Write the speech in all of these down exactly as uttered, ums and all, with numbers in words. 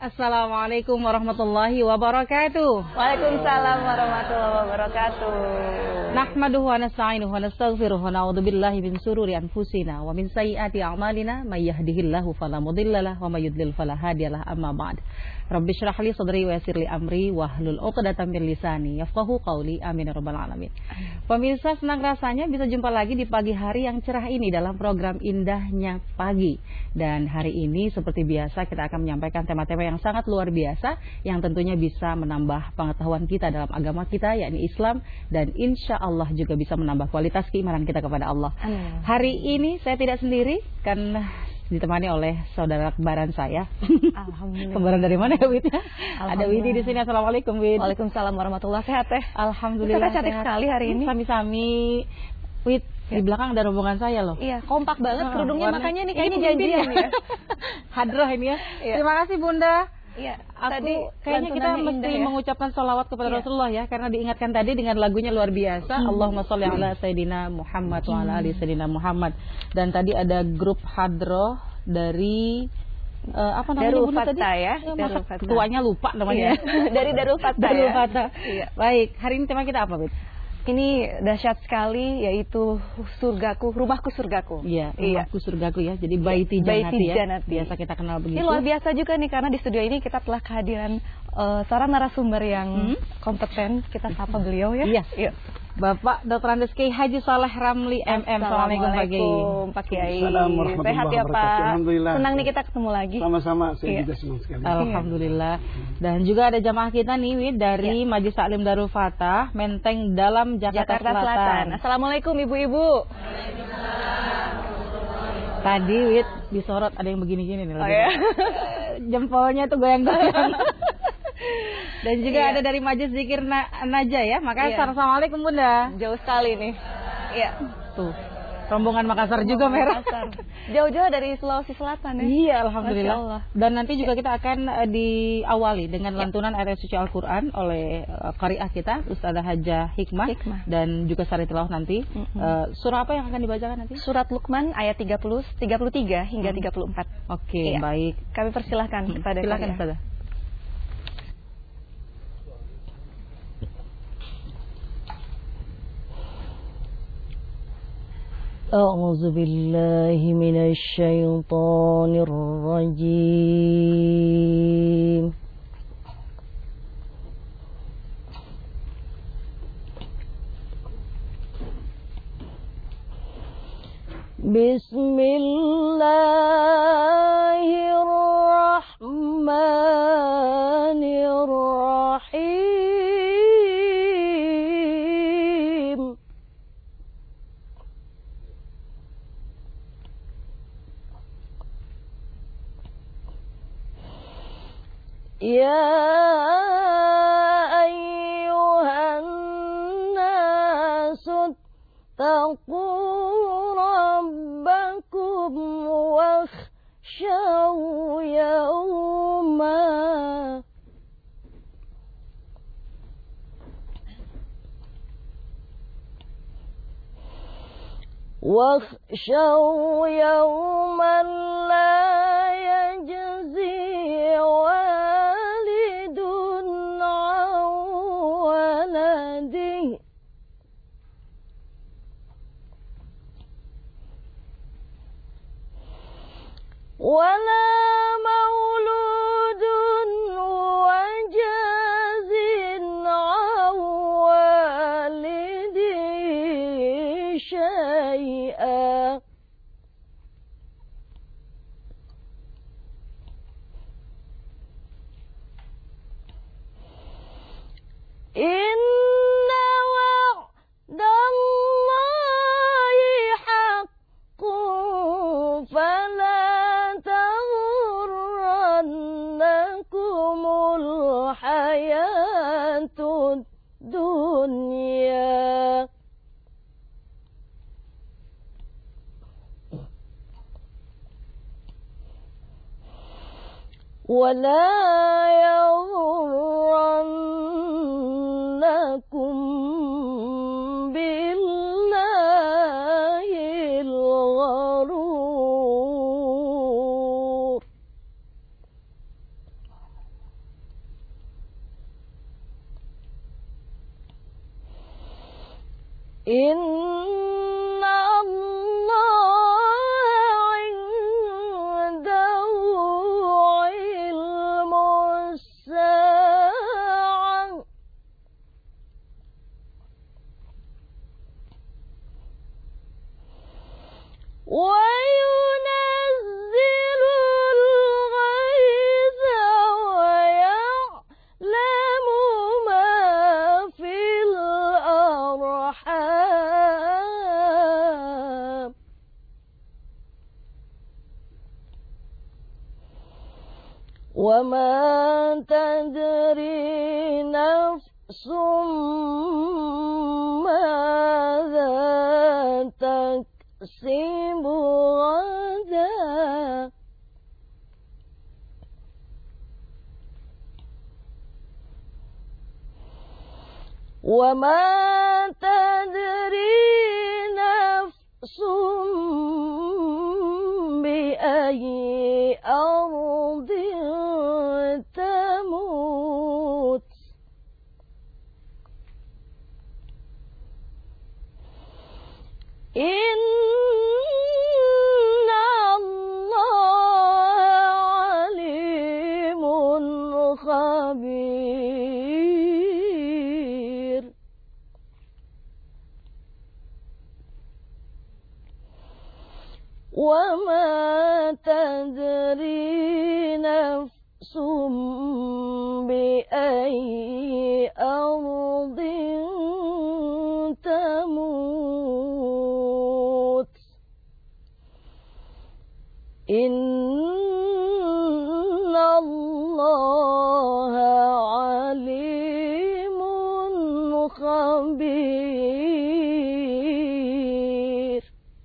Assalamualaikum warahmatullahi wabarakatuh. Waalaikumsalam warahmatullahi wabarakatuh. Nahmaduhu wa nasta'inuhu wa nastaghfiruhu wa na'udzu billahi min sururi anfusina wa min sayyiati a'malina may yahdihillahu fala mudilla lahu wa may yudlil fala hadiyalah. Amma ba'd. Rabbi shrah li sadri wa yassir li amri wahlul 'uqdatam min lisani yafqahu qawli. Amin ya rabbal alamin. Pemirsa, senang rasanya bisa jumpa lagi di pagi hari yang cerah ini dalam program Indahnya Pagi. Dan hari ini seperti biasa kita akan menyampaikan tema-tema yang sangat luar biasa yang tentunya bisa menambah pengetahuan kita dalam agama kita, yakni Islam, dan insya Allah juga bisa menambah kualitas keimanan kita kepada Allah. Amin. Hari ini saya tidak sendiri, kan ditemani oleh saudara kembaran saya. Alhamdulillah. Kembaran dari mana ya, Wid? Ada Widi di sini. Assalamualaikum, Wid. Waalaikumsalam warahmatullahi wabarakatuh. Sehat teh? Alhamdulillah. Kita cantik sehat sekali hari ini. Sami-sami. Wid, ya. Di belakang ada rombongan saya loh. Iya, kompak banget kerudungnya, warna, makanya nih ini kayaknya janjian ya. Hadroh ini ya. Iya. Terima kasih Bunda. Iya, Aku tadi kayaknya kita mesti ya. mengucapkan sholawat kepada Iya. Rasulullah ya, karena diingatkan tadi dengan lagunya luar biasa. Hmm. Allahumma sholli ala Sayyidina Muhammad wa ala ali Sayyidina Muhammad. Dan tadi ada grup hadroh dari uh, apa namanya Darul Bunda tadi? Fatah ya, Ya, Darul masa Fatah. tuanya lupa namanya. Iya. Dari Darul Fatah. Darul ya. Fatah. Iya. Baik, hari ini tema kita apa, Bet? Ini dahsyat sekali, yaitu surgaku, rumahku surgaku. Iya, rumahku iya. surgaku ya. Jadi baiti janati Baiti ya. janati. Biasa kita kenal begitu. Ini luar biasa juga nih, karena di studio ini kita telah kehadiran uh, seorang narasumber yang Hmm? kompeten. Kita sapa beliau ya. Iya. Iya. Bapak Doktor Andes Kiai Haji Saleh Ramli M M. Assalamualaikum Pak Kiai. Pak Kiai. Assalamualaikum warahmatullahi Sehat ya Pak. wabarakatuh. Alhamdulillah. Senang nih kita ketemu lagi. Sama-sama, saya Iya. juga senang sekali. Alhamdulillah. Dan juga ada jamaah kita nih, Wid, dari Iya. Majelis Taklim Darul Fatah, Menteng Dalam, Jakarta, Jakarta Selatan. Selatan. Assalamualaikum Ibu-ibu. Tadi, Wid, disorot ada yang begini-gini nih. Oh ya. Jempolnya tuh goyang-goyang. Dan juga Iya. ada dari Majelis Zikir Na- Naja ya. Makanya Iya. Assalamualaikum Bunda. Jauh sekali nih. Iya. Tuh, rombongan Makassar juga merah. Makassar. Jauh-jauh dari Sulawesi Selatan ya. Iya, Masya alhamdulillah. Allah. Dan nanti juga kita akan uh, diawali dengan lantunan ayat suci Al-Qur'an oleh uh, qari'ah kita, Ustazah Hajah Hikmah, Hikmah. dan juga Sari Tilawah nanti. Mm-mm. Uh, surah apa yang akan dibacakan nanti? Surat Luqman ayat tiga puluh, tiga puluh tiga hingga Hmm. tiga puluh empat. Oke, Iya. baik. Kami persilahkan Hmm, kepada silakan kalian. Ustazah. أعوذ بالله من الشيطان الرجيم بسم الله الرحمن الرحيم يا أيها الناس اتقوا ربكم واخشوا يوما واخشوا يوما لا يجزي والد عن ولده ولا مولود وجاز عن والده شيئا إن وعد الله حق فلا تغرنكم الحياة الدنيا ولا يغرنكم بالله الغرور Inna Allah indahu ilmu sa'ah wa yunazzilul ghaitha wa ya'lamu ma fil arham wa ma tadri nafsum madza taksibu ghadan wa ma tadri nafsum bi ayyi ardin tamut Inna Allah alimun khabir wa ma tadri nafsum bi ayyi ardin tamut Inna Allah alimun khabir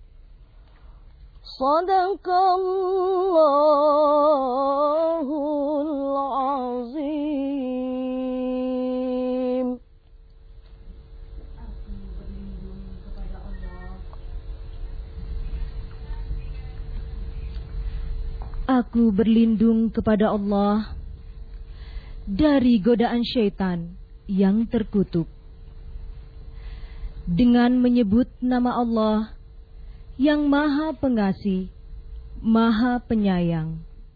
Sadaqallahul azim. Aku berlindung kepada Allah dari godaan syaitan yang terkutuk. Dengan menyebut nama Allah yang Maha Pengasih, Maha Penyayang.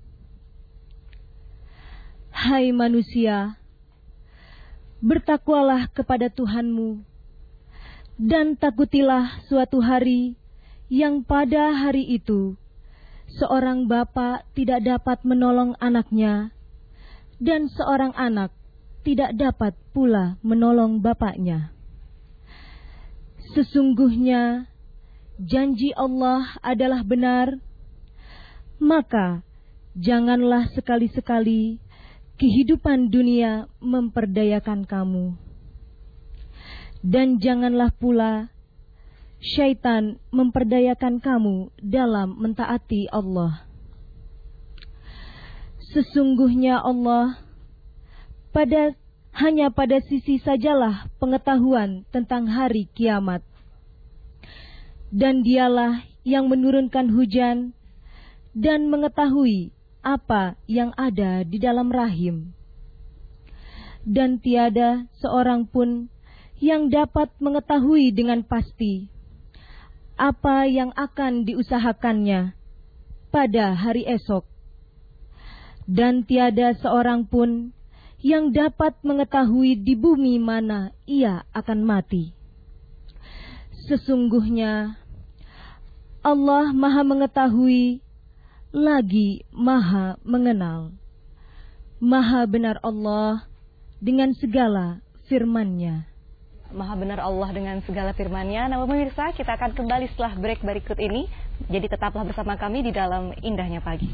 Hai manusia, bertakwalah kepada Tuhanmu dan takutilah suatu hari yang pada hari itu seorang bapa tidak dapat menolong anaknya dan seorang anak tidak dapat pula menolong bapaknya. Sesungguhnya janji Allah adalah benar, maka janganlah sekali-sekali kehidupan dunia memperdayakan kamu. Dan janganlah pula syaitan memperdayakan kamu dalam mentaati Allah. Sesungguhnya Allah pada hanya pada sisi sajalah pengetahuan tentang hari kiamat. Dan dialah yang menurunkan hujan dan mengetahui apa yang ada di dalam rahim. Dan tiada seorang pun yang dapat mengetahui dengan pasti apa yang akan diusahakannya pada hari esok. Dan tiada seorang pun yang dapat mengetahui di bumi mana ia akan mati. Sesungguhnya Allah Maha Mengetahui lagi Maha Mengenal. Maha benar Allah dengan segala firman-Nya. Maha benar Allah dengan segala firman-Nya. Nah, pemirsa, kita akan kembali setelah break berikut ini. Jadi tetaplah bersama kami di dalam Indahnya Pagi.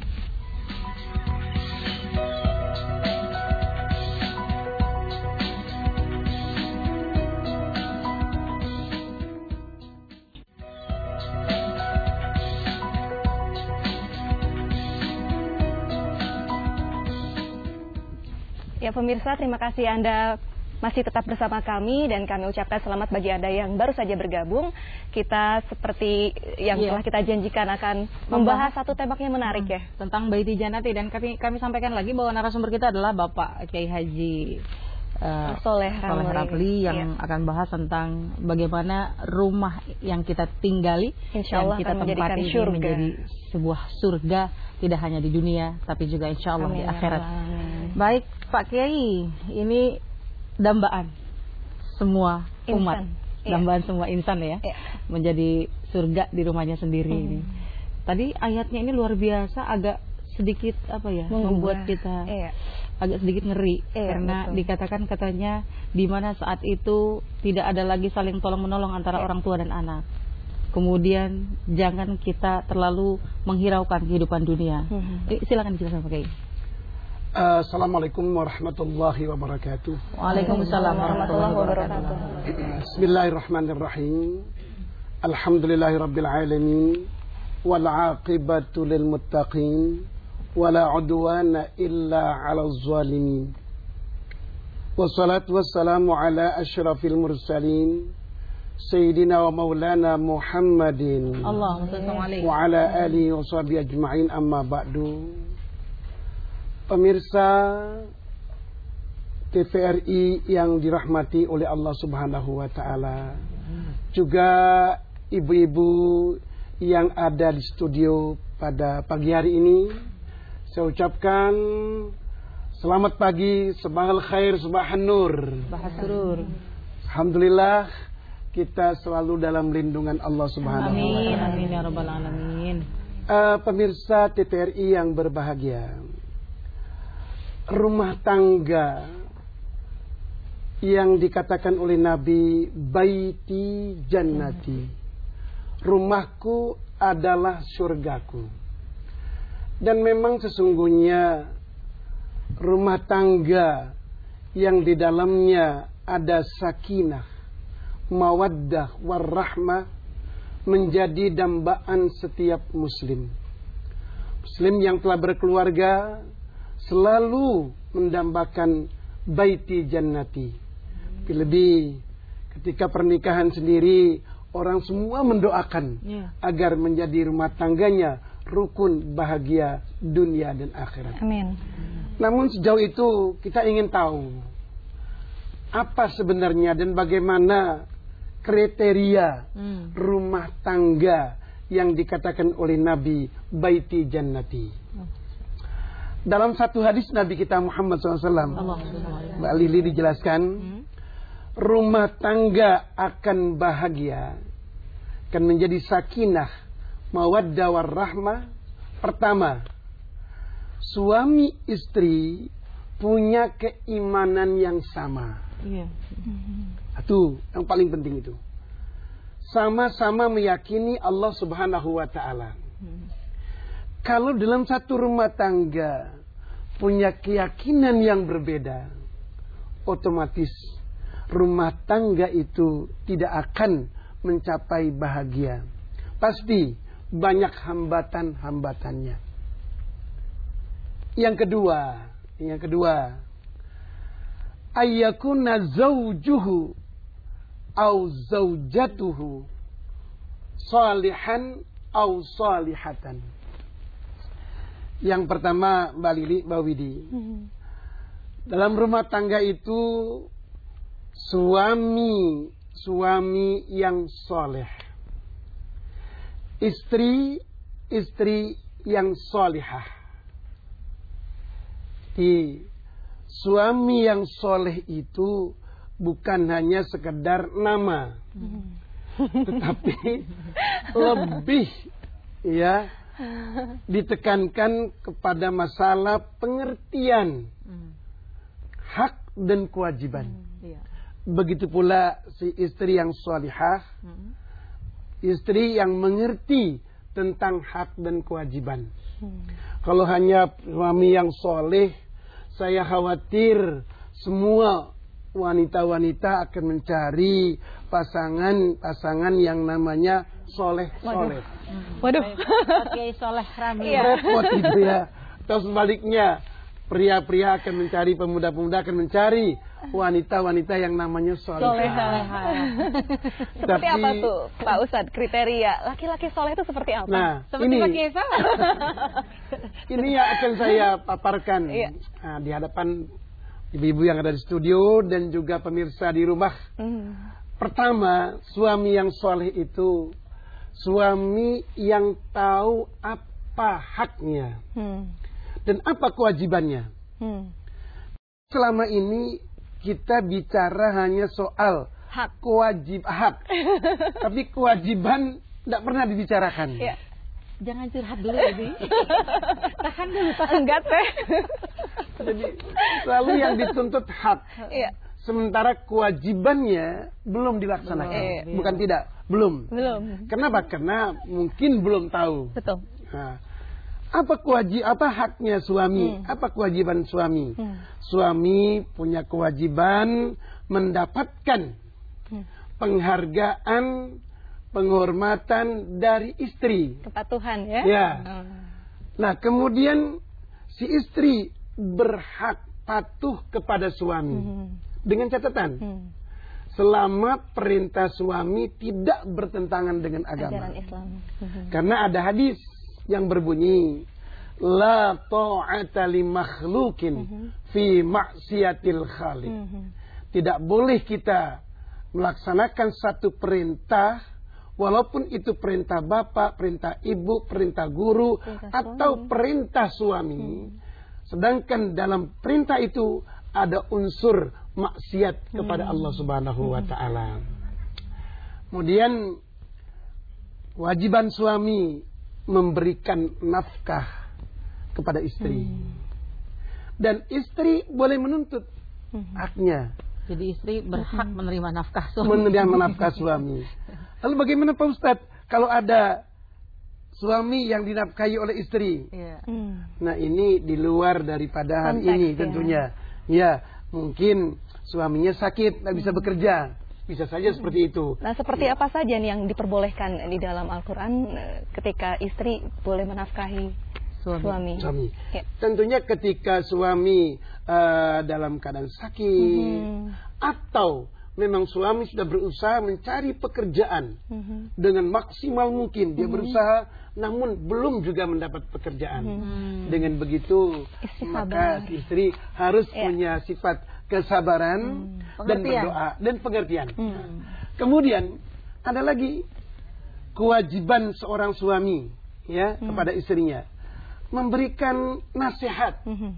Ya pemirsa, terima kasih Anda masih tetap bersama kami dan kami ucapkan selamat bagi Anda yang baru saja bergabung. Kita seperti yang yeah. telah kita janjikan akan membahas satu tembak yang menarik hmm. ya. Tentang Baiti Jannati, dan kami kami sampaikan lagi bahwa narasumber kita adalah Bapak Kiai Haji uh, Soleh Soleh Ramli yang iya. akan bahas tentang bagaimana rumah yang kita tinggali, insya Allah yang kita tempati ini surga. menjadi sebuah surga, tidak hanya di dunia tapi juga insya Allah Amin, di akhirat. amin. Baik Pak Kiai, ini dambaan semua umat, Insan. dambaan iya. semua insan ya, iya. menjadi surga di rumahnya sendiri hmm. ini. Tadi ayatnya ini luar biasa, agak sedikit apa ya, Menggugah. membuat kita iya. agak sedikit ngeri iya, karena betul. dikatakan katanya di mana saat itu tidak ada lagi saling tolong menolong antara iya. orang tua dan anak. Kemudian jangan kita terlalu menghiraukan kehidupan dunia. Hmm. Eh, silakan dijelaskan Pak Kiai. Uh, Assalamualaikum warahmatullahi wabarakatuh. Waalaikumsalam warahmatullahi wabarakatuh. Bismillahirrahmanirrahim. Alhamdulillahirabbil alamin. Wal 'aqibatu lil muttaqin. Wala 'udwana illa 'alal zalimin. Wassalatu wassalamu ala asyrafil mursalin Sayyidina wa maulana Muhammadin Allahumma shalli wa ala alihi wa sahbihi ajma'in, amma ba'du. Pemirsa T V R I yang dirahmati oleh Allah Subhanahu wa taala, juga ibu-ibu yang ada di studio pada pagi hari ini, saya ucapkan selamat pagi, sabahal khair, sabahan nur. Bahasurur. Alhamdulillah kita selalu dalam lindungan Allah Subhanahu wa taala. Amin, amin ya rabbal alamin. Uh, pemirsa T V R I yang berbahagia, rumah tangga yang dikatakan oleh Nabi baiti jannati, rumahku adalah surgaku. Dan memang sesungguhnya rumah tangga yang di dalamnya ada sakinah, mawaddah, warahmah menjadi dambaan setiap muslim. Muslim yang telah berkeluarga selalu mendambakan baiti jannati. Lebih ketika pernikahan sendiri, orang semua mendoakan yeah. agar menjadi rumah tangganya rukun bahagia dunia dan akhirat. Amin. Namun sejauh itu kita ingin tahu apa sebenarnya dan bagaimana kriteria hmm. rumah tangga yang dikatakan oleh Nabi baiti jannati. Oh. Dalam satu hadis Nabi kita Muhammad shallallahu alaihi wasallam, Mbak Lili dijelaskan, hmm. rumah tangga akan bahagia, akan menjadi sakinah, mawaddah warahmah. Pertama, suami istri punya keimanan yang sama. Iya. Itu yang paling penting itu. Sama-sama meyakini Allah Subhanahu wa taala. Hmm. Kalau dalam satu rumah tangga punya keyakinan yang berbeda, otomatis rumah tangga itu tidak akan mencapai bahagia. Pasti banyak hambatan-hambatannya. Yang kedua, yang kedua, ayyakuna zawjuhu au zaujatuhu salihan au salihatan. Yang pertama, Mbak Lili, Mbak Widi, hmm. dalam rumah tangga itu suami suami yang soleh, istri istri yang solihah. Di suami yang soleh itu bukan hanya sekedar nama, hmm. tetapi lebih ya ditekankan kepada masalah pengertian hmm. hak dan kewajiban. Hmm, iya. Begitu pula si istri yang salihah, hmm. istri yang mengerti tentang hak dan kewajiban. Hmm. Kalau hanya suami yang soleh, saya khawatir semua wanita-wanita akan mencari pasangan-pasangan yang namanya soleh-soleh. Waduh, Kiai Soleh Ramli. Repot itu ya. Atau sebaliknya, pria-pria akan mencari, pemuda-pemuda akan mencari wanita-wanita yang namanya soleh. Soleh, seperti apa tuh, Pak Ustadz, kriteria laki-laki soleh itu seperti apa? Nah, seperti ini, Pak Kiai ini yang akan saya paparkan iya. nah, di hadapan ibu-ibu yang ada di studio dan juga pemirsa di rumah. Hmm. Pertama, suami yang soleh itu suami yang tahu apa haknya hmm. dan apa kewajibannya. Hmm. Selama ini kita bicara hanya soal hak, kewajib hak, tapi kewajiban tidak pernah dibicarakan. Ya. Jangan curhat dulu ini. Tahan dulu, tahan. Enggak teh. Jadi selalu yang dituntut hak. Iya. Sementara kewajibannya belum dilaksanakan. Belum. Bukan tidak, belum. Belum. Kenapa? Karena mungkin belum tahu. Betul. Nah, apa kewajib apa haknya suami? Hmm. Apa kewajiban suami? Hmm. Suami punya kewajiban mendapatkan hmm. penghargaan, penghormatan dari istri. Kepatuhan ya. Ya. Hmm. Nah, kemudian si istri berhak patuh kepada suami. Hmm. Dengan catatan. Hmm. Selama perintah suami tidak bertentangan dengan agama. Ajaran Islam. Hmm. Karena ada hadis yang berbunyi la ta'ata li makhlukin hmm. fi maksiatil khaliq. Hmm. Tidak boleh kita melaksanakan satu perintah walaupun itu perintah bapak, perintah ibu, perintah guru, perintah atau suami. perintah suami. Hmm. Sedangkan dalam perintah itu ada unsur maksiat kepada hmm. Allah Subhanahu wa taala. Kemudian kewajiban suami memberikan nafkah kepada istri. Hmm. Dan istri boleh menuntut hmm. haknya. Jadi istri berhak hmm. menerima nafkah suami. Menerima nafkah suami. Lalu bagaimana Pak Ustadz kalau ada suami yang dinafkahi oleh istri? Ya. Hmm. Nah, ini di luar daripada hal ini tentunya. Ya. ya, mungkin suaminya sakit, tidak bisa hmm. bekerja. Bisa saja hmm. seperti itu. Nah, seperti ya. apa saja nih yang diperbolehkan di dalam Al-Quran ketika istri boleh menafkahi suami? Suami. suami. Ya. Tentunya ketika suami uh, dalam keadaan sakit hmm. atau memang suami sudah berusaha mencari pekerjaan mm-hmm. dengan maksimal mungkin. Dia mm-hmm. berusaha namun belum juga mendapat pekerjaan. Mm-hmm. Dengan begitu istri maka si istri harus yeah. punya sifat kesabaran mm. dan berdoa dan pengertian. Mm. Kemudian ada lagi kewajiban seorang suami ya mm. kepada istrinya memberikan nasihat mm-hmm.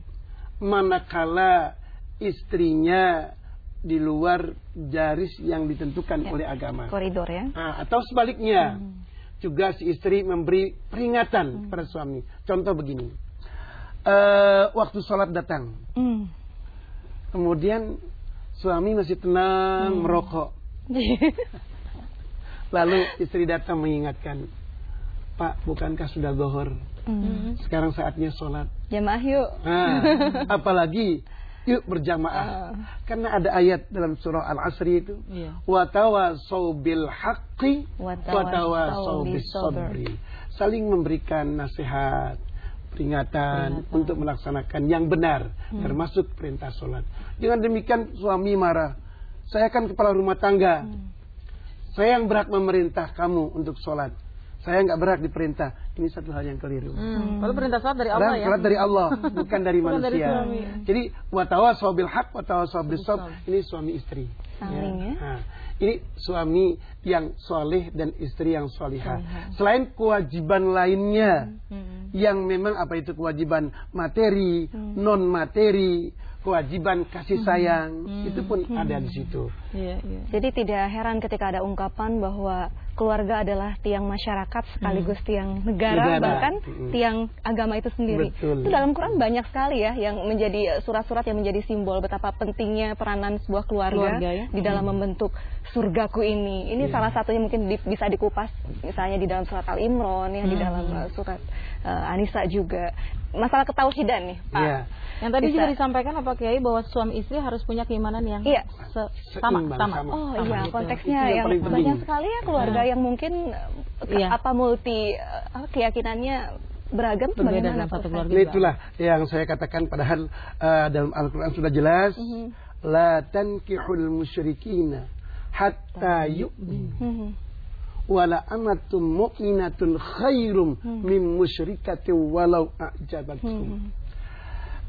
manakala istrinya di luar garis yang ditentukan ya, oleh agama. Koridor ya. Nah, atau sebaliknya, hmm. juga si istri memberi peringatan hmm. pada suami. Contoh begini, uh, waktu sholat datang, hmm. kemudian suami masih tenang hmm. merokok. Lalu istri datang mengingatkan, Pak, bukankah sudah zuhur? Hmm. Sekarang saatnya sholat. Jamaah yuk. Nah, apalagi yuk berjamaah. Uh. Karena ada ayat dalam surah Al-Asri itu. Yeah. Wa tawasau bil haqqi wa tawasau bis sabri. Saling memberikan nasihat, peringatan, peringatan untuk melaksanakan yang benar, hmm. termasuk perintah sholat. Jangan demikian suami marah. Saya kan kepala rumah tangga. Hmm. Saya yang berhak memerintah kamu untuk sholat. Saya nggak berhak diperintah. Ini satu hal yang keliru. Hmm. Kalau perintah sholat dari Allah ya? Sholat dari Allah, bukan dari bukan manusia. Dari Jadi watawasau bil haq, watawasau bis sabr. Ini suami istri. Saling ya. Nah, ini suami yang soleh dan istri yang solihah. Selain kewajiban lainnya, hmm. yang memang apa itu kewajiban materi, hmm. non materi, kewajiban kasih sayang, hmm. itu pun hmm. ada di situ. Yeah, yeah. Jadi tidak heran ketika ada ungkapan bahwa keluarga adalah tiang masyarakat sekaligus hmm. tiang negara, negara. bahkan hmm. tiang agama itu sendiri. Betul. Itu dalam Quran banyak sekali ya yang menjadi surat-surat yang menjadi simbol betapa pentingnya peranan sebuah keluarga, keluarga ya? di dalam hmm. membentuk surgaku ini. Ini yeah. salah satunya mungkin di, bisa dikupas misalnya di dalam surat Al-Imran ya, hmm. di dalam uh, surat uh, An-Nisa juga. Masalah ketauhidan nih, Pak. Yeah. Yang tadi bisa. juga disampaikan apa Kiai bahwa suami istri harus punya keimanan yang iya. se- sama, sama. sama. Oh sama iya, gitu. konteksnya yang, yang banyak sekali ya keluarga hmm. yang mungkin iya. apa multi uh, keyakinannya beragam berbeda dalam satu keluarga. Itulah yang saya katakan padahal uh, dalam Al-Qur'an sudah jelas mm-hmm. la tankihul musyrikina hatta yu'min. Mm-hmm. Wala amatum mu'minatun khairum hmm. min musyrikatin walau a'jabatkum. Hmm.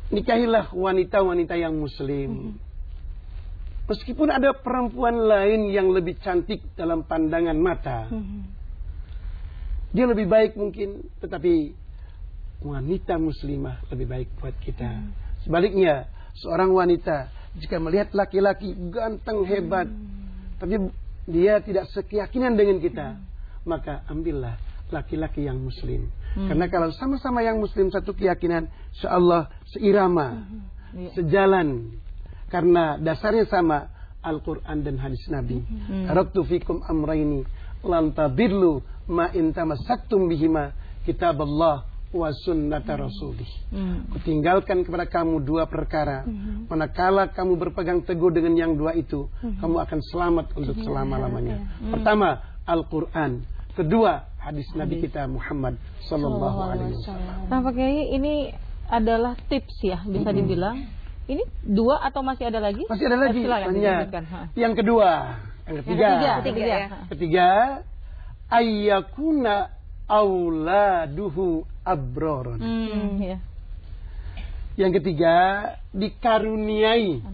nikahilah wanita-wanita yang muslim. Meskipun ada perempuan lain yang lebih cantik dalam pandangan mata, dia lebih baik mungkin, tetapi wanita muslimah lebih baik buat kita. Sebaliknya, seorang wanita jika melihat laki-laki ganteng hebat, tapi dia tidak sekeyakinan dengan kita, maka ambillah laki-laki yang muslim. Hmm. Karena kalau sama-sama yang muslim satu keyakinan, insyaallah seirama, hmm. sejalan. Karena dasarnya sama, Al-Quran dan hadis Nabi. Hmm. Taraktu fikum amraini lan tadillu ma in tamassaktum bihima kitaballah wa sunnata rasulih. Hmm. Kutinggalkan kepada kamu dua perkara. Hmm. Manakala kamu berpegang teguh dengan yang dua itu, hmm. kamu akan selamat untuk selama-lamanya. Hmm. Pertama, Al-Quran. Kedua, hadis Nabi kita Muhammad sallallahu alaihi wasallam. Nah, Pak Kiai, ini adalah tips ya, bisa mm-hmm. dibilang. Ini dua atau masih ada lagi? Masih ada lagi. Silakan, yang kedua, yang ketiga. Yang ketiga, ketiga, ya. Ketiga, ayyakuna auladuhu abroron. Hmm, ya. Yang ketiga, dikaruniai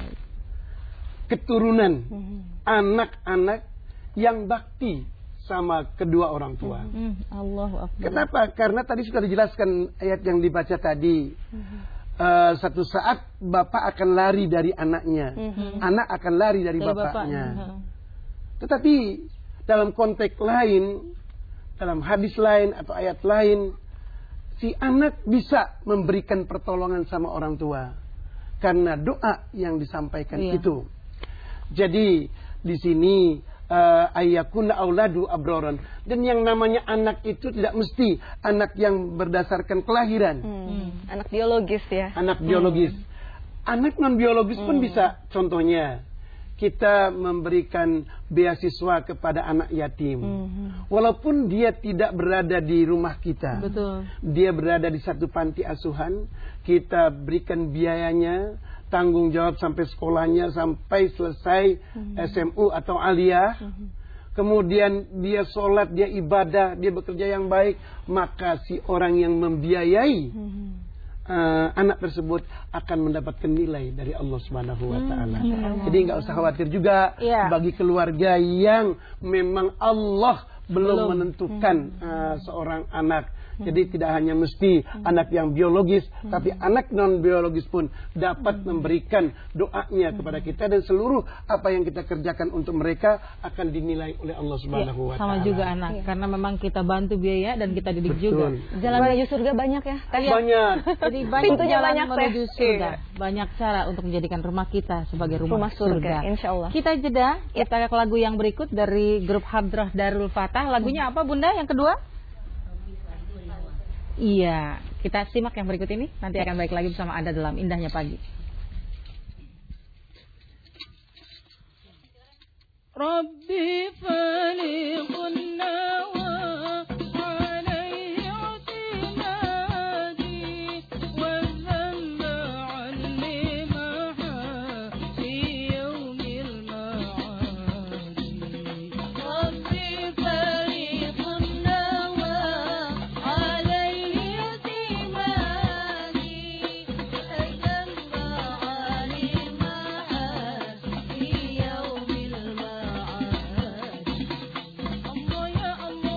keturunan anak-anak yang bakti sama kedua orang tua. Mm, Allahu Akbar. Kenapa? Karena tadi sudah dijelaskan ayat yang dibaca tadi. Mm-hmm. Uh, satu saat bapak akan lari dari anaknya, mm-hmm. anak akan lari dari, dari bapaknya. Bapak. Tetapi dalam konteks lain, dalam hadis lain atau ayat lain, si anak bisa memberikan pertolongan sama orang tua karena doa yang disampaikan iya. itu. Jadi di sini Uh, ayyakuna auladu abroron, dan yang namanya anak itu tidak mesti anak yang berdasarkan kelahiran, hmm. anak biologis ya, anak biologis, hmm. anak non biologis hmm. pun bisa. Contohnya kita memberikan beasiswa kepada anak yatim, hmm. walaupun dia tidak berada di rumah kita. Betul. Dia berada di satu panti asuhan, kita berikan biayanya, tanggung jawab sampai sekolahnya, sampai selesai hmm. S M U atau aliyah. Hmm. Kemudian dia sholat, dia ibadah, dia bekerja yang baik, maka si orang yang membiayai hmm. uh, anak tersebut akan mendapatkan nilai dari Allah Subhanahu wa taala. Hmm. Jadi nggak usah khawatir juga yeah. bagi keluarga yang memang Allah belum, belum. menentukan hmm. uh, seorang anak. Jadi tidak hanya mesti hmm. anak yang biologis, hmm. tapi anak non biologis pun dapat hmm. memberikan doanya kepada kita, dan seluruh apa yang kita kerjakan untuk mereka akan dinilai oleh Allah Subhanahu wa taala. Sama juga anak, ya. Karena memang kita bantu biaya dan kita didik Betul. juga. Jalan menuju surga banyak ya. Kalian. Banyak. Jadi banyak jalan banyak menuju surga. Banyak cara untuk menjadikan rumah kita sebagai rumah, rumah surga. surga. Insyaallah. Kita jeda, kita ke lagu yang berikut dari grup Hadrah Darul Fatah. Lagunya apa Bunda yang kedua? Iya, kita simak yang berikut ini. Nanti akan balik lagi bersama Anda dalam Indahnya Pagi. Rabbi faliqunna Allah ya Allah.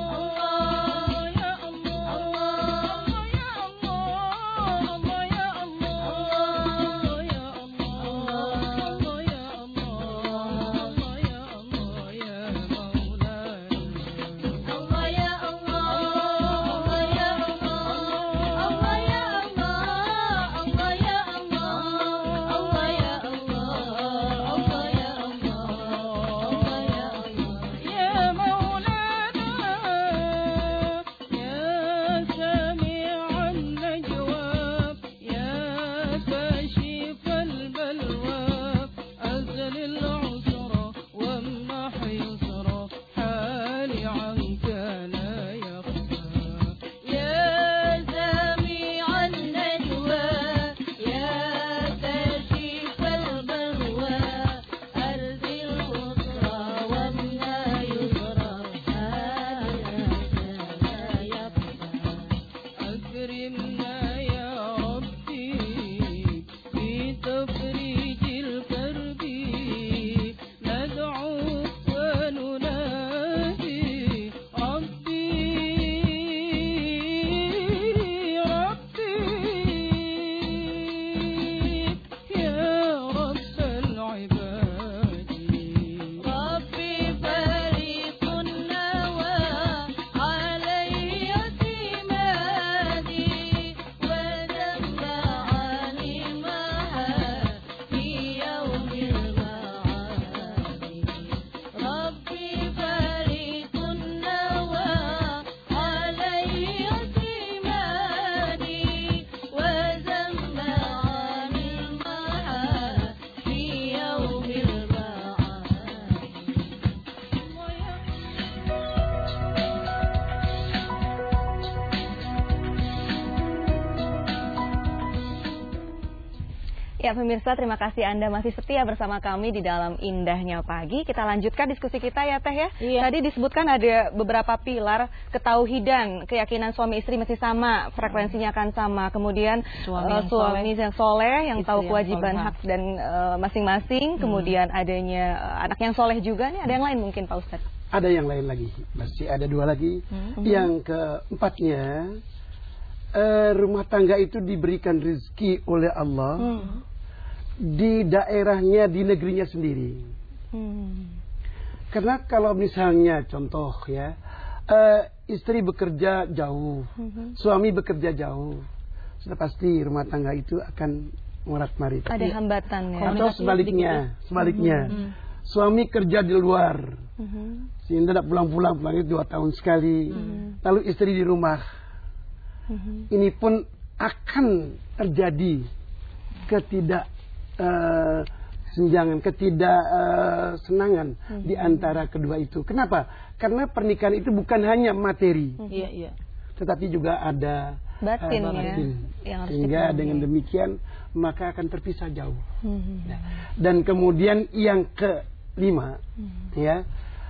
Ya pemirsa, terima kasih Anda masih setia bersama kami di dalam Indahnya Pagi. Kita lanjutkan diskusi kita ya Teh ya. Iya. Tadi disebutkan ada beberapa pilar ketauhidan, keyakinan suami istri mesti sama, frekuensinya akan sama. Kemudian Suami uh, yang suami yang soleh, yang Istri tahu yang kewajiban solehah. hak dan uh, masing-masing. Hmm. Kemudian adanya uh, anak yang soleh juga nih. Ada yang lain mungkin Pak Ustadz? Ada yang lain lagi, masih ada dua lagi. Hmm. Yang keempatnya, uh, rumah tangga itu diberikan rezeki oleh Allah. Hmm. Di daerahnya, di negerinya sendiri. Hmm. Karena kalau misalnya contoh ya, uh, istri bekerja jauh, hmm. suami bekerja jauh, sudah pasti rumah tangga itu akan morat-marit. Ada hambatan ya. Atau sebaliknya, sebaliknya, hmm. suami kerja di luar, hmm. sehingga tidak pulang-pulang, pulang itu dua tahun sekali, hmm. lalu istri di rumah. Hmm. Ini pun akan terjadi ketidak Uh, senjangan, ketidaksenangan uh, hmm. di antara kedua itu. Kenapa? Karena pernikahan itu bukan hanya materi, hmm. iya, iya. tetapi juga ada batin, uh, batin. Ya, sehingga dengan demikian maka akan terpisah jauh. Hmm. Nah, dan kemudian yang kelima, hmm. ya,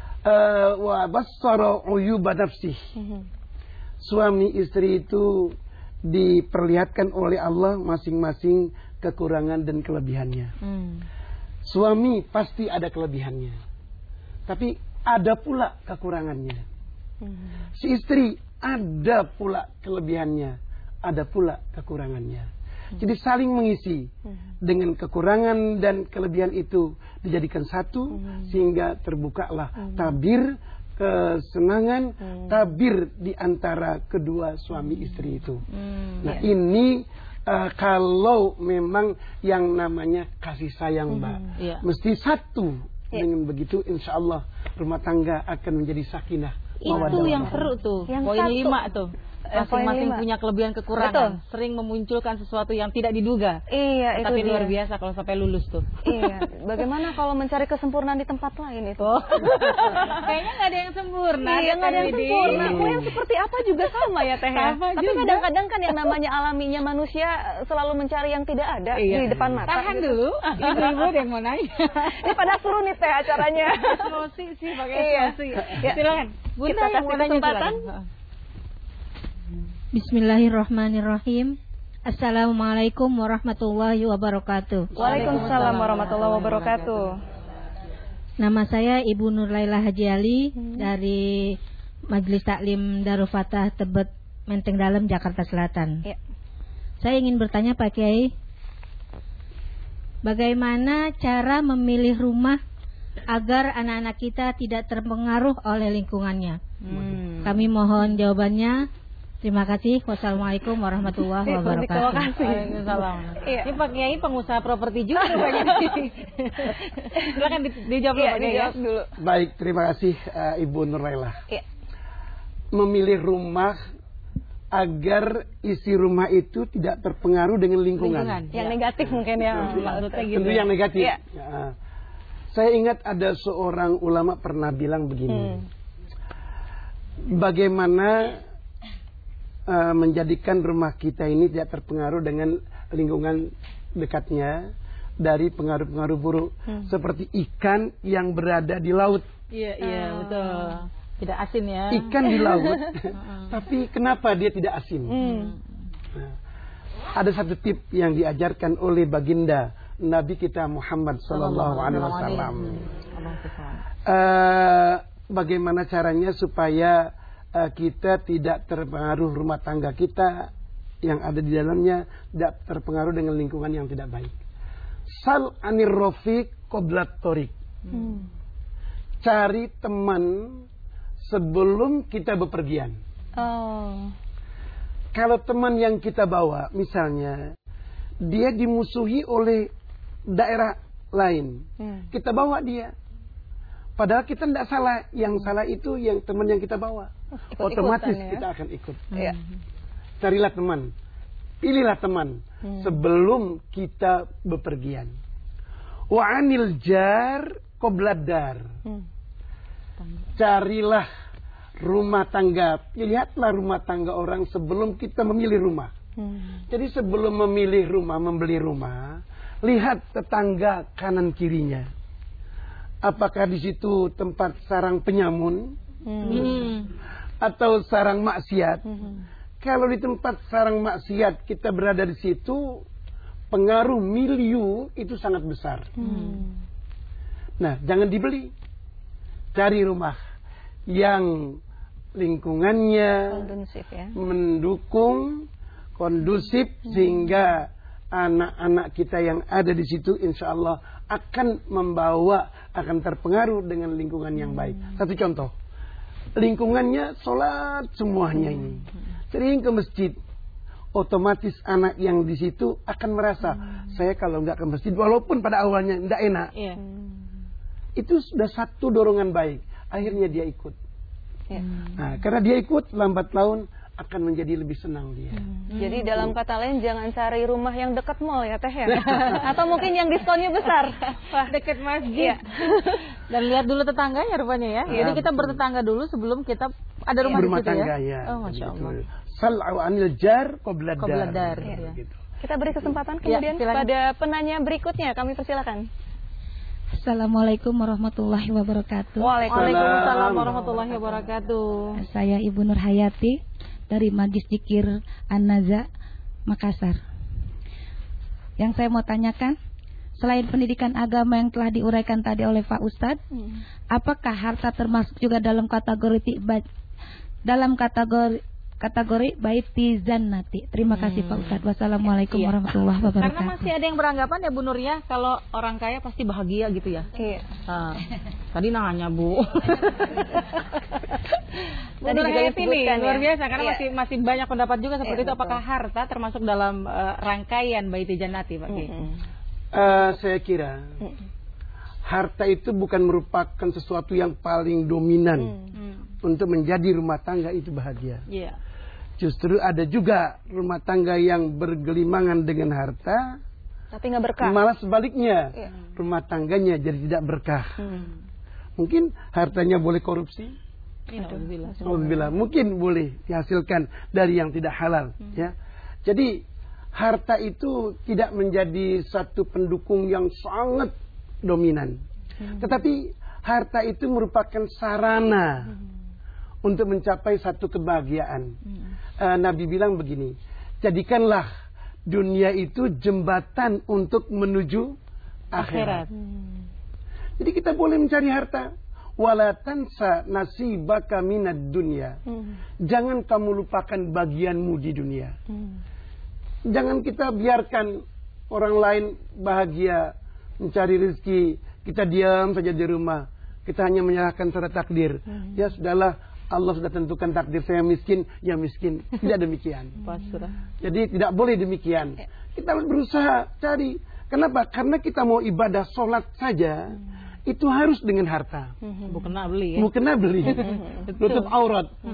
wa bassara uyuba nafsih. Hmm. Suami istri itu diperlihatkan oleh Allah masing-masing kekurangan dan kelebihannya. Hmm. Suami pasti ada kelebihannya, tapi ada pula kekurangannya. Hmm. Si istri ada pula kelebihannya, ada pula kekurangannya. Hmm. Jadi saling mengisi. Hmm. Dengan kekurangan dan kelebihan itu dijadikan satu, hmm. sehingga terbukalah hmm. tabir kesenangan, hmm. tabir di antara kedua suami istri itu. Hmm. Nah, yeah. ini Uh, kalau memang yang namanya kasih sayang, Mbak, mm-hmm. yeah. mesti satu. Yeah. Dengan begitu, insya Allah rumah tangga akan menjadi sakinah. Itu yang seru tuh, yang poin satu. lima tuh. Masing-masing punya kelebihan kekurangan. Betul. Sering memunculkan sesuatu yang tidak diduga. Iya, tapi itu luar dia. biasa kalau sampai lulus tuh. Iya. Bagaimana kalau mencari kesempurnaan di tempat lain itu? Oh. Kayaknya nggak ada yang sempurna. Iya, nggak ada yang sempurna. Mau yang seperti apa juga sama ya Teh. Sama tapi juga. Kadang-kadang kan yang namanya alaminya manusia selalu mencari yang tidak ada iya. di depan mata. Tahan gitu. dulu. Ibu-ibu ada yang mau nanya. Ini pada suruh nih Teh acaranya. Emosi sih, pakai iya. emosi. Ya. Silakan. Bunda kita kasih kesempatan. Bismillahirrahmanirrahim. Assalamualaikum warahmatullahi wabarakatuh. Waalaikumsalam warahmatullahi wabarakatuh. Nama saya Ibu Nurlaila Haji Ali hmm. dari Majelis Taklim Darul Fatah Tebet Menteng Dalam Jakarta Selatan. Ya. Saya ingin bertanya Pak Kiai, bagaimana cara memilih rumah agar anak-anak kita tidak terpengaruh oleh lingkungannya? Hmm. Kami mohon jawabannya. Terima kasih. Wassalamualaikum warahmatullahi wabarakatuh. Terima kasih. Waalaikumsalam. Iya. Ini Pak Kiai pengusaha properti juga rupanya. Silakan di, dijawab dulu, ya, Pak dijawab dulu. Baik, terima kasih uh, Ibu Nurlaila. Ya. Memilih rumah agar isi rumah itu tidak terpengaruh dengan lingkungan. lingkungan. Yang ya. negatif mungkin ya. Maksudnya gitu. Tentu yang negatif. Ya. Ya. Saya ingat ada seorang ulama pernah bilang begini. Hmm. Bagaimana Uh, menjadikan rumah kita ini tidak terpengaruh dengan lingkungan dekatnya dari pengaruh-pengaruh buruk hmm. seperti ikan yang berada di laut. Iya, iya, uh. betul. Tidak asin ya. Ikan di laut, tapi kenapa dia tidak asin? Hmm. Nah, ada satu tip yang diajarkan oleh baginda Nabi kita Muhammad Sallallahu Alaihi Wasallam. Bagaimana caranya supaya Uh, kita tidak terpengaruh rumah tangga kita yang ada di dalamnya tidak terpengaruh dengan lingkungan yang tidak baik. Sal anir rafiq qablat tariq. Hmm. Cari teman sebelum kita bepergian. Oh. Kalau teman yang kita bawa, misalnya dia dimusuhi oleh daerah lain, hmm. kita bawa dia. Padahal kita tidak salah, yang salah itu yang teman yang kita bawa. Ikut otomatis ya? Kita akan ikut. Ya. Carilah teman, pilihlah teman hmm. sebelum kita bepergian. Wa anil jar qobladar. Hmm. Carilah rumah tangga, lihatlah rumah tangga orang sebelum kita memilih rumah. Hmm. Jadi sebelum memilih rumah, membeli rumah, lihat tetangga kanan kirinya. Apakah di situ tempat sarang penyamun hmm. atau sarang maksiat? Hmm. Kalau di tempat sarang maksiat kita berada di situ, pengaruh milieu itu sangat besar. Hmm. Nah, jangan dibeli. Cari rumah yang lingkungannya kondusif, ya. mendukung, kondusif, hmm. sehingga anak-anak kita yang ada di situ insya Allah akan membawa, akan terpengaruh dengan lingkungan yang baik. Hmm. Satu contoh, lingkungannya sholat semuanya ini, sering ke masjid, otomatis anak yang di situ akan merasa, hmm. saya kalau nggak ke masjid, walaupun pada awalnya nggak enak, yeah. itu sudah satu dorongan baik, akhirnya dia ikut. Yeah. Nah, karena dia ikut, lambat laun akan menjadi lebih senang dia. Hmm. Jadi dalam kata lain jangan cari rumah yang dekat mall ya Teh ya. Atau mungkin yang diskonnya besar. Wah, dekat masjid. Ya. Dan lihat dulu tetangganya rupanya ya. ya Jadi kita betul. bertetangga dulu sebelum kita ada rumah ya. di situ ya. ya. Oh, Masya Allah. Sal'u anil jar qabla dar. Ya. Gitu. Kita beri kesempatan kemudian ya, kepada penanya berikutnya. Kami persilakan. Assalamualaikum warahmatullahi wabarakatuh. Waalaikumsalam warahmatullahi wabarakatuh. Saya Ibu Nur Hayati dari Majlis Dzikir An-Naza, Makassar. Yang saya mau tanyakan, selain pendidikan agama yang telah diuraikan tadi oleh Pak Ustadz, hmm. apakah harta termasuk juga dalam kategori dalam kategori kategori baiti zannati? Terima kasih Pak Ustadz. Wassalamualaikum iya. warahmatullahi wabarakatuh. Karena masih ada yang beranggapan ya Bu Nur ya, kalau orang kaya pasti bahagia gitu ya. Iya. Nah, tadi nanya Bu. Bu Tadi Nur juga ini ya. luar biasa karena iya. masih masih banyak pendapat juga seperti iya, itu. betul. Apakah harta termasuk dalam uh, rangkaian baiti jannati Pak Ki? Mm-hmm. Uh, saya kira mm-hmm. harta itu bukan merupakan sesuatu yang paling dominan mm-hmm. untuk menjadi rumah tangga itu bahagia. Yeah. Justru ada juga rumah tangga yang bergelimangan dengan harta, tapi nggak berkah. Malah sebaliknya, yeah. rumah tangganya jadi tidak berkah. Hmm. Mungkin hartanya boleh korupsi, alhamdulillah, mungkin boleh dihasilkan dari yang tidak halal. Hmm. Ya, jadi harta itu tidak menjadi satu pendukung yang sangat dominan, hmm. tetapi harta itu merupakan sarana hmm. untuk mencapai satu kebahagiaan. Hmm. Uh, Nabi bilang begini, jadikanlah dunia itu jembatan untuk menuju akhirat. Hmm. Jadi kita boleh mencari harta, wala tansa nasibaka minad dunya. Hmm. Jangan kamu lupakan bagianmu di dunia. Hmm. Jangan kita biarkan orang lain bahagia mencari rezeki, kita diam saja di rumah. Kita hanya menyerahkan pada takdir. Hmm. Ya sudahlah, Allah sudah tentukan takdir saya miskin, ya miskin. Tidak demikian. Pasrah. Jadi tidak boleh demikian. Kita harus berusaha cari. Kenapa? Karena kita mau ibadah sholat saja, hmm. itu harus dengan harta. Hmm. Bukan beli ya. Bukan beli. Tutup aurat. Hmm.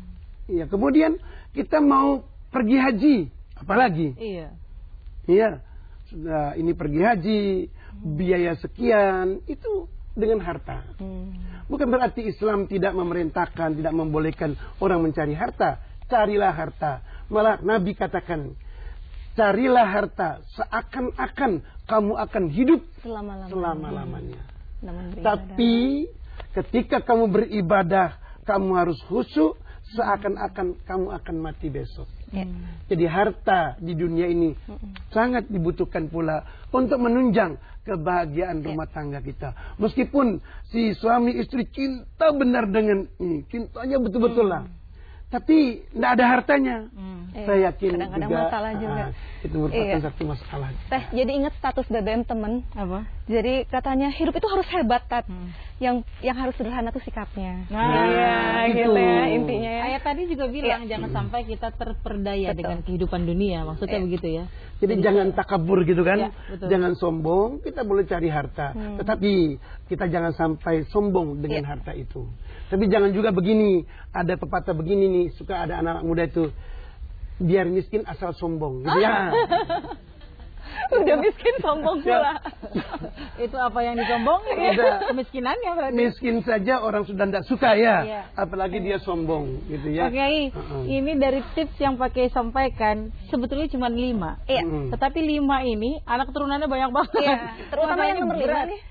Ya, kemudian kita mau pergi haji, apalagi? Iya. Iya. Sudah ini pergi haji, biaya sekian, itu dengan harta. Hmm. Bukan berarti Islam tidak memerintahkan, tidak membolehkan orang mencari harta. Carilah harta. Malah Nabi katakan, carilah harta seakan-akan kamu akan hidup selama-lamanya. selama-lamanya. Hmm. Tapi ketika kamu beribadah, kamu harus khusyuk, seakan-akan kamu akan mati besok. Hmm. Jadi harta di dunia ini hmm. sangat dibutuhkan pula untuk menunjang kebahagiaan rumah yeah. tangga kita. Meskipun si suami istri cinta benar dengan ini, cintanya betul-betul lah. Hmm. Tapi tidak ada hartanya. Hmm. Saya yakin kadang-kadang juga, masalah juga. Uh, itu merupakan iya. satu masalah. Teh, jadi ingat status B B M temen. Apa? Jadi katanya hidup itu harus hebat, Tat. Hmm. Yang yang harus sederhana tuh sikapnya. Nah, nah ya, gitu ya intinya. Ya. Ayat tadi juga bilang ya. jangan hmm. sampai kita terperdaya Betul. dengan kehidupan dunia. Maksudnya ya. begitu ya. Jadi, Jadi jangan takabur gitu kan. Ya, jangan sombong. Kita boleh cari harta. Hmm. Tetapi kita jangan sampai sombong dengan ya. harta itu. Tapi jangan juga begini. Ada pepatah begini nih. Suka ada anak-anak muda itu. Biar miskin asal sombong. Gitu ya. Udah miskin sombong pula. Itu apa yang disombongin? Udah. Kemiskinannya berarti. Miskin saja orang sudah tidak suka ya, Iya. apalagi dia sombong gitu ya. Pak Kiai, Uh-uh. ini dari tips yang Pak Kiai sampaikan sebetulnya cuma lima. Iya. Mm. Tetapi lima ini anak keturunannya banyak banget. Iya, terutama Makanya yang nomor lima berat. nih.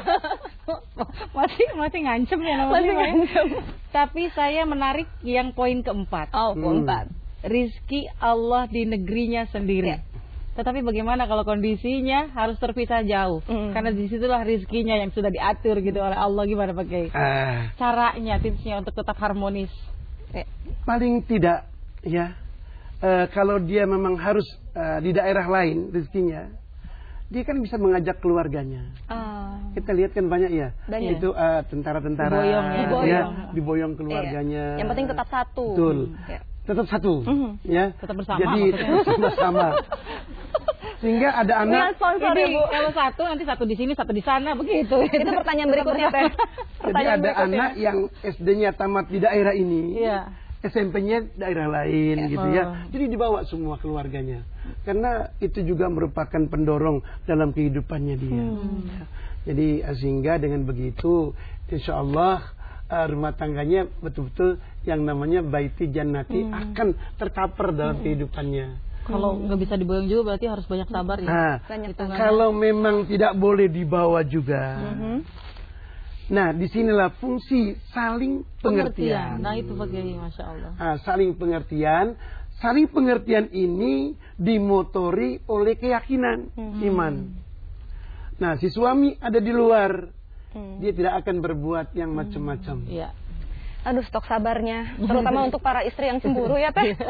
masih masih ngancem ya nomor Masih lima ya. ngancem. Tapi saya menarik yang poin keempat. Oh, Hmm. empat. Rizki Allah di negerinya sendiri. Ya. Tetapi bagaimana kalau kondisinya harus terpisah jauh? Mm. Karena disitulah rizkinya yang sudah diatur gitu oleh Allah. Gimana Pak Kiai? Ah, Caranya, tipsnya untuk tetap harmonis. Ya. paling tidak ya, eh, kalau dia memang harus eh, di daerah lain rezekinya, dia kan bisa mengajak keluarganya. Ah. Kita lihat kan banyak ya, Banyak. itu eh, tentara-tentara Diboyong ya. Diboyong. diboyong keluarganya. Iya. Yang penting tetap satu. Betul. Ya. Tetap satu, Mhm. ya. Tetap bersama Jadi maksudnya. sama-sama. Sehingga ada Dengan anak. sponsor Jadi ya, Bu. kalau satu nanti satu di sini, satu di sana, begitu. Itu pertanyaan berikutnya, Teh. Jadi Pertanyaan ada berikutnya. anak yang S D-nya tamat di daerah ini. Iya. S M P-nya daerah lain Ya. gitu Oh. ya. Jadi dibawa semua keluarganya. Karena itu juga merupakan pendorong dalam kehidupannya dia. Hmm. Jadi sehingga dengan begitu insya Allah uh, rumah tangganya betul-betul yang namanya baiti jannati Hmm. akan tercover dalam kehidupannya. Kalau nggak bisa diboyong juga berarti harus banyak sabar ya. Nah, Banyak Hitungan. banget. kalau memang tidak boleh dibawa juga. Mhm. Nah, disinilah fungsi saling pengertian. Nah itu Pak Kiai, Masya Allah. Nah, saling pengertian, saling pengertian ini dimotori oleh keyakinan iman. Nah, si suami ada di luar, Hmm. dia tidak akan berbuat yang macam-macam. Iya. Aduh, stok sabarnya, terutama untuk para istri yang cemburu ya, Teh.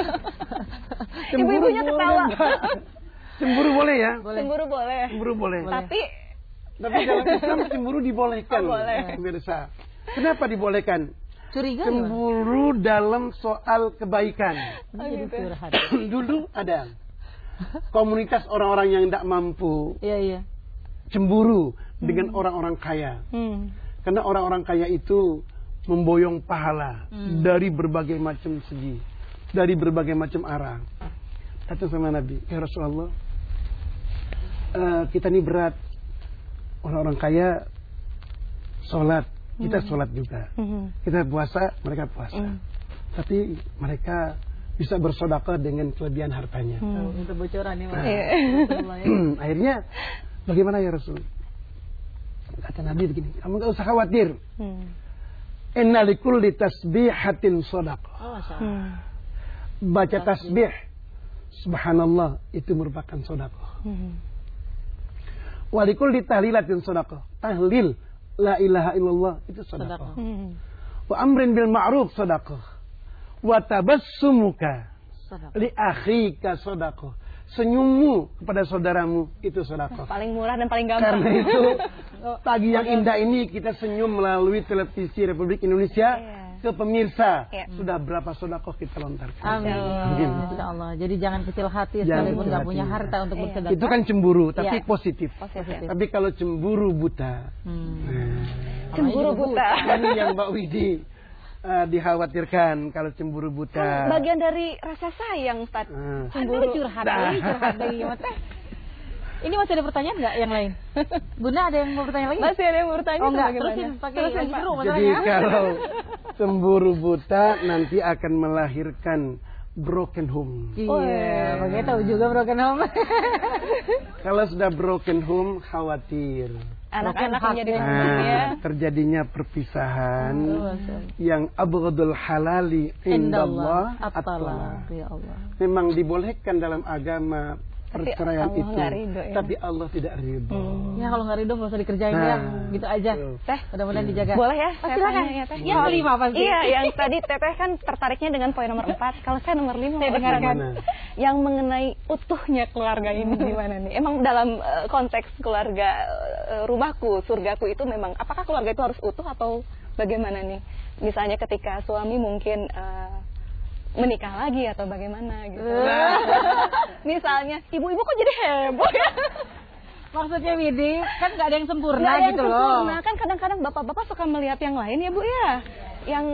Cemburu Ibu-ibunya boleh ketawa. enggak? Cemburu boleh ya? Cemburu boleh. Cemburu boleh. Tapi Tapi dalam Islam cemburu dibolehkan. Oh, boleh. Pemirsa. Kenapa dibolehkan? Curiga nggak? Cemburu dalam soal kebaikan. Jadi curhat. Dulu ada komunitas orang-orang yang tidak mampu Iya iya. cemburu dengan orang-orang kaya. hmm. Karena orang-orang kaya itu memboyong pahala dari berbagai macam segi, dari berbagai macam arah. Datang sama Nabi, ya Rasulullah, eh, kita ini berat. Orang-orang kaya sholat, kita sholat juga. Mhm. Kita puasa, mereka puasa. Hmm. Tapi mereka bisa bersedekah dengan kelebihan hartanya. Oh, itu bocoran nih Mas. Iya. Rasulullah ya. Akhirnya bagaimana ya Rasul? Kata Nabi begini, kamu gak usah khawatir. Hmm. Inna likulli tasbihatin sadaqah. Oh, Masya Allah. Hmm. Baca tasbih, subhanallah, itu merupakan sedekah. Hmm. Wa likulli tahlilatin sadaqah. Tahlil la ilaha illallah itu sedekah. Sedekah. Hmm. Wa amrin bil ma'ruf sedekah. Wa tabassumuka Sedekah. li akhika sedekah. Senyummu kepada saudaramu itu sedekah. Paling murah dan paling gampang. Karena itu pagi yang indah ini kita senyum melalui televisi Republik Indonesia Iya. ke pemirsa. Iya. Sudah berapa sedekah kita lontarkan. Amin. Amin. Insya Allah. Jadi jangan kecil hati Jangan sekalipun kecil nggak hati. punya harta untuk Iya. bersedekah. Itu kan cemburu, tapi Iya. positif. Positif. Tapi kalau cemburu buta, Hmm. nah, Cemburu buta. ini yang Mbak Widi uh, dikhawatirkan kalau cemburu buta. Kan bagian dari rasa sayang, Ustaz. Ah. Aduh curhat lagi, curhat lagi gimana teh? Ini masih ada pertanyaan nggak yang lain? Bunda ada yang mau bertanya lagi? Masih ada yang mau bertanya? Oh enggak, bagaimana? terusin pakai Terusin, lagi Pak. seru Jadi masalahnya. kalau cemburu buta nanti akan melahirkan broken home. Iya, pakai tahu juga broken home. Kalau sudah broken home, khawatir. Anak-anak Broken menjadi heart, broken ya. Nah, terjadinya perpisahan Masya yang abghadul halali indallah Indallah at-talaq. at-talaq. Ya Allah. Memang dibolehkan dalam agama Tapi perceraian Allah itu, nggak ridho, ya. tapi Allah tidak ridho. Ya kalau nggak ridho nggak usah dikerjain Nah. ya, gitu aja. Teh, Mudah-mudahan dijaga. boleh ya? Oh, saya silakan. tanya ya, Teh. Yang kelima pasti. Iya, yang tadi Teteh kan tertariknya dengan poin nomor empat. Kalau saya nomor lima, Saya Pak dengarkan. Ustaz. Yang mengenai utuhnya keluarga ini gimana nih? Emang dalam eh, konteks keluarga eh, rumahku, surgaku itu memang apakah keluarga itu harus utuh atau bagaimana nih? Misalnya ketika suami mungkin eh, menikah lagi atau bagaimana gitu. Misalnya, ibu-ibu kok jadi heboh ya? Maksudnya Widi, kan nggak ada yang sempurna Nggak ada yang gitu loh. sempurna. Kan kadang-kadang bapak-bapak suka melihat yang lain ya Bu ya. Yang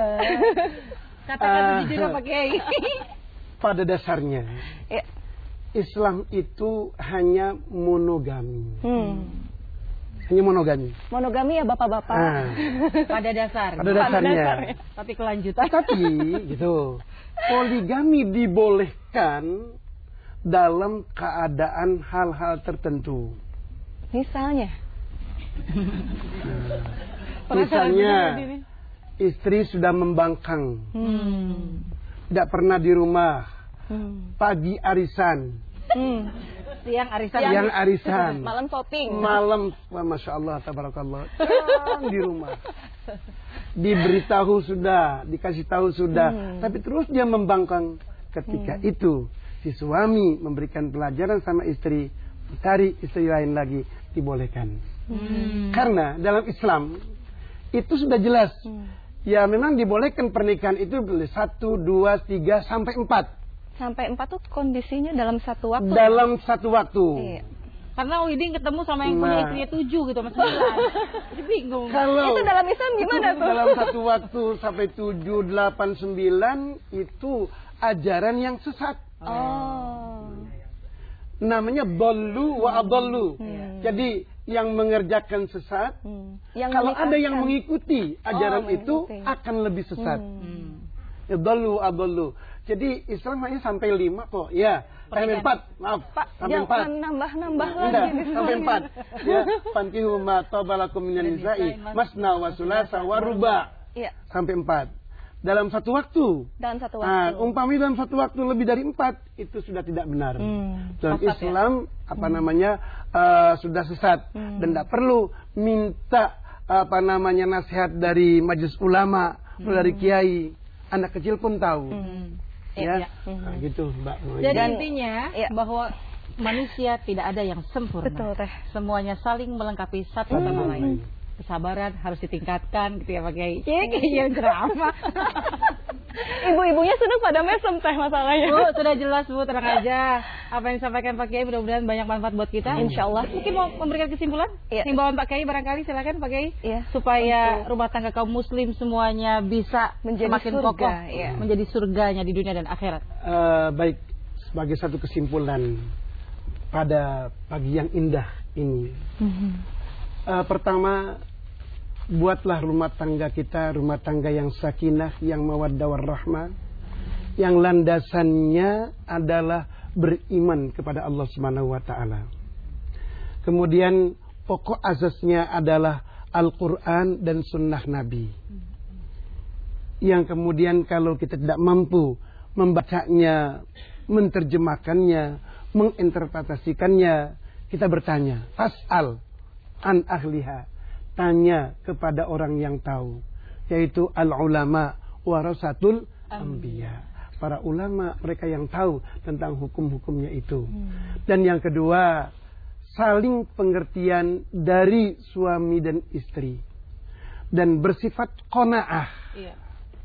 Kata-kata Ah. jujur apa Kiai? Pada dasarnya ya, Islam itu hanya monogami. Hmm. Hanya monogami. Monogami ya bapak-bapak. Nah, Pada dasar. pada dasarnya. Tapi kelanjutan. Tapi gitu, poligami dibolehkan dalam keadaan hal-hal tertentu. Misalnya. Misalnya istri sudah membangkang, Hmm. tidak pernah di rumah, Hmm. pagi arisan, Hmm. Siang arisan. siang arisan, Malam shopping. malam, wah, masya Allah, tabarakallah, kan di rumah. Diberitahu sudah, dikasih tahu sudah, Hmm. tapi terus dia membangkang. Ketika Hmm. itu si suami memberikan pelajaran sama istri, cari istri lain lagi, dibolehkan. Hmm. Karena dalam Islam itu sudah jelas. Hmm. Ya memang dibolehkan pernikahan itu boleh satu, dua, tiga, sampai empat. Sampai empat tuh kondisinya dalam satu waktu. Dalam satu waktu. Iya. Karena Widing ketemu sama yang punya Nah. istrinya tujuh gitu, Mas sembilan. Jadi bingung. Kalau Itu dalam Islam gimana tuh? dalam satu waktu sampai tujuh, delapan, sembilan itu ajaran yang sesat. Oh. Namanya dollu wa adallu. Hmm. Jadi yang mengerjakan sesat, Hmm. Yang kalau ada yang menikahkan. mengikuti ajaran Oh, itu mengikuti. akan lebih sesat. Hmm. Ya, dollu adallu. Jadi Islam hanya sampai lima kok. Ya, sampai empat. Maaf, Pak, sampai empat. jangan nambah-nambah Nah, lagi. enggak, nih sampai semuanya. empat. Ya, fankihu ma tabalakum minan nisa'i masna wa sulasa wa ruba. Iya, Sampai empat. Dalam satu waktu. dalam satu Nah, waktu. umpamanya dalam satu waktu lebih dari empat, itu sudah tidak benar. Hmm. Dalam Sesat, ya? Islam apa namanya uh, sudah sesat Hmm. dan tidak perlu minta apa namanya nasihat dari majelis ulama atau dari kiai. Anak kecil pun tahu. Hmm. Ya, Iya, iya. Nah, gitu Mbak. Jadi Dan- intinya iya. bahwa manusia tidak ada yang sempurna. Betul, Teh. Semuanya saling melengkapi satu sama lain. Kesabaran harus ditingkatkan gitu ya pakai yang drama. Ibu-ibunya sudah pada mesem Teh masalahnya. Bu, sudah jelas Bu, tenang aja. Apa yang disampaikan Pak Kiai mudah-mudahan banyak manfaat buat kita. Insya Allah. Mungkin mau memberikan kesimpulan? Iya. Himbauan Pak Kiai barangkali silakan Pak Kiai. Iya. Supaya rumah tangga kaum muslim semuanya bisa Menjadi semakin surga, kokoh, iya. menjadi surganya di dunia dan akhirat. Eh, baik, sebagai satu kesimpulan pada pagi yang indah ini. Eh, pertama, buatlah rumah tangga kita rumah tangga yang sakinah, yang mawaddah warahmah, yang landasannya adalah beriman kepada Allah Subhanahu wa taala. Kemudian pokok asasnya adalah Al-Qur'an dan sunnah Nabi. Yang kemudian kalau kita tidak mampu membacanya, menerjemahkannya, menginterpretasikannya, kita bertanya, fas'al an ahliha. Tanya kepada orang yang tahu, yaitu al-ulama warasatul anbiya. Para ulama, mereka yang tahu tentang hukum-hukumnya itu. Hmm. Dan yang kedua, saling pengertian dari suami dan istri. Dan bersifat qanaah. Iya.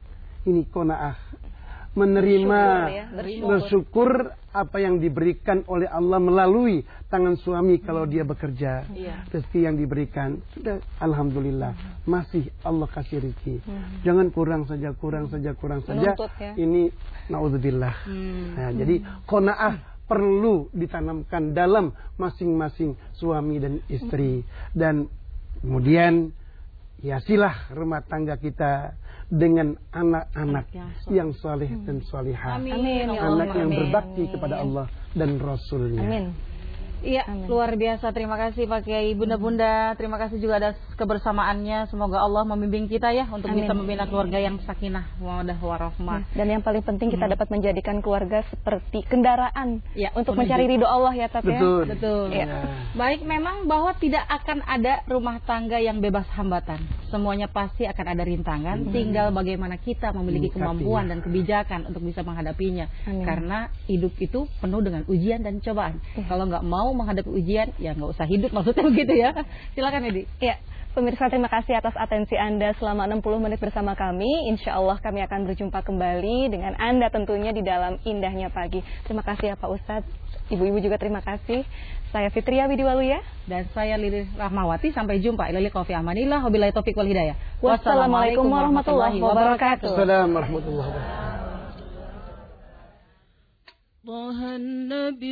Ini qanaah. Menerima, Bersyukur ya, bersyukur. bersyukur apa yang diberikan oleh Allah melalui tangan suami kalau dia bekerja. Iya. Rezeki yang diberikan sudah alhamdulillah, masih Allah kasih rezeki. Hmm. Jangan kurang saja, kurang saja, kurang saja. Menuntut, ya. Ini naudzubillah. Hmm. Nah, jadi qanaah perlu ditanamkan dalam masing-masing suami dan istri. Dan kemudian hiasilah rumah tangga kita dengan anak-anak yang saleh dan salihah. Amin. Amin, ya Allah. Anak yang Amin. berbakti kepada Allah dan Rasulnya. Amin. Iya, Amin. luar biasa. Terima kasih Pak Kiai, Bunda-bunda. Terima kasih juga atas kebersamaannya. Semoga Allah membimbing kita ya untuk Amin. bisa membina keluarga yang sakinah, mawaddah warahmah. Dan yang paling penting kita dapat menjadikan keluarga seperti kendaraan Ya, untuk menuju. mencari ridho Allah ya, Tat, ya. Betul. Betul. Iya. Baik, memang bahwa tidak akan ada rumah tangga yang bebas hambatan. Semuanya pasti akan ada rintangan. Tinggal bagaimana kita memiliki Menyikapinya. kemampuan dan kebijakan untuk bisa menghadapinya. Amin. Karena hidup itu penuh dengan ujian dan cobaan. Iya. Kalau nggak mau menghadapi ujian, ya nggak usah hidup, maksudnya begitu ya. Silakan Edi. Ya, pemirsa terima kasih atas atensi Anda selama enam puluh menit bersama kami. Insya Allah kami akan berjumpa kembali dengan Anda tentunya di dalam indahnya pagi. Terima kasih ya Pak Ustadz. Ibu-ibu juga terima kasih. Saya Fitria Widiwaluya. Dan saya Lili Rahmawati. Sampai jumpa. Ilali Qaufi Amanillah. Wabillahi taufiq wal hidayah. Wassalamualaikum warahmatullahi wabarakatuh. Assalamualaikum warahmatullahi wabarakatuh. طه النبي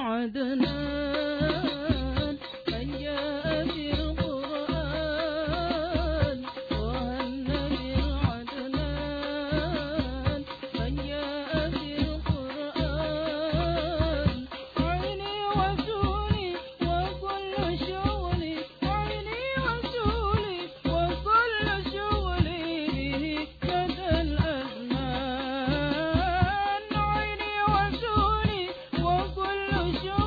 العدنان من جاء في القرآن طه النبي العدنان من جاء في القرآن عيني وسولي وكل شغلي عيني وسولي وكل شغلي به كذا الأزمان عيني وسولي وكل شغلي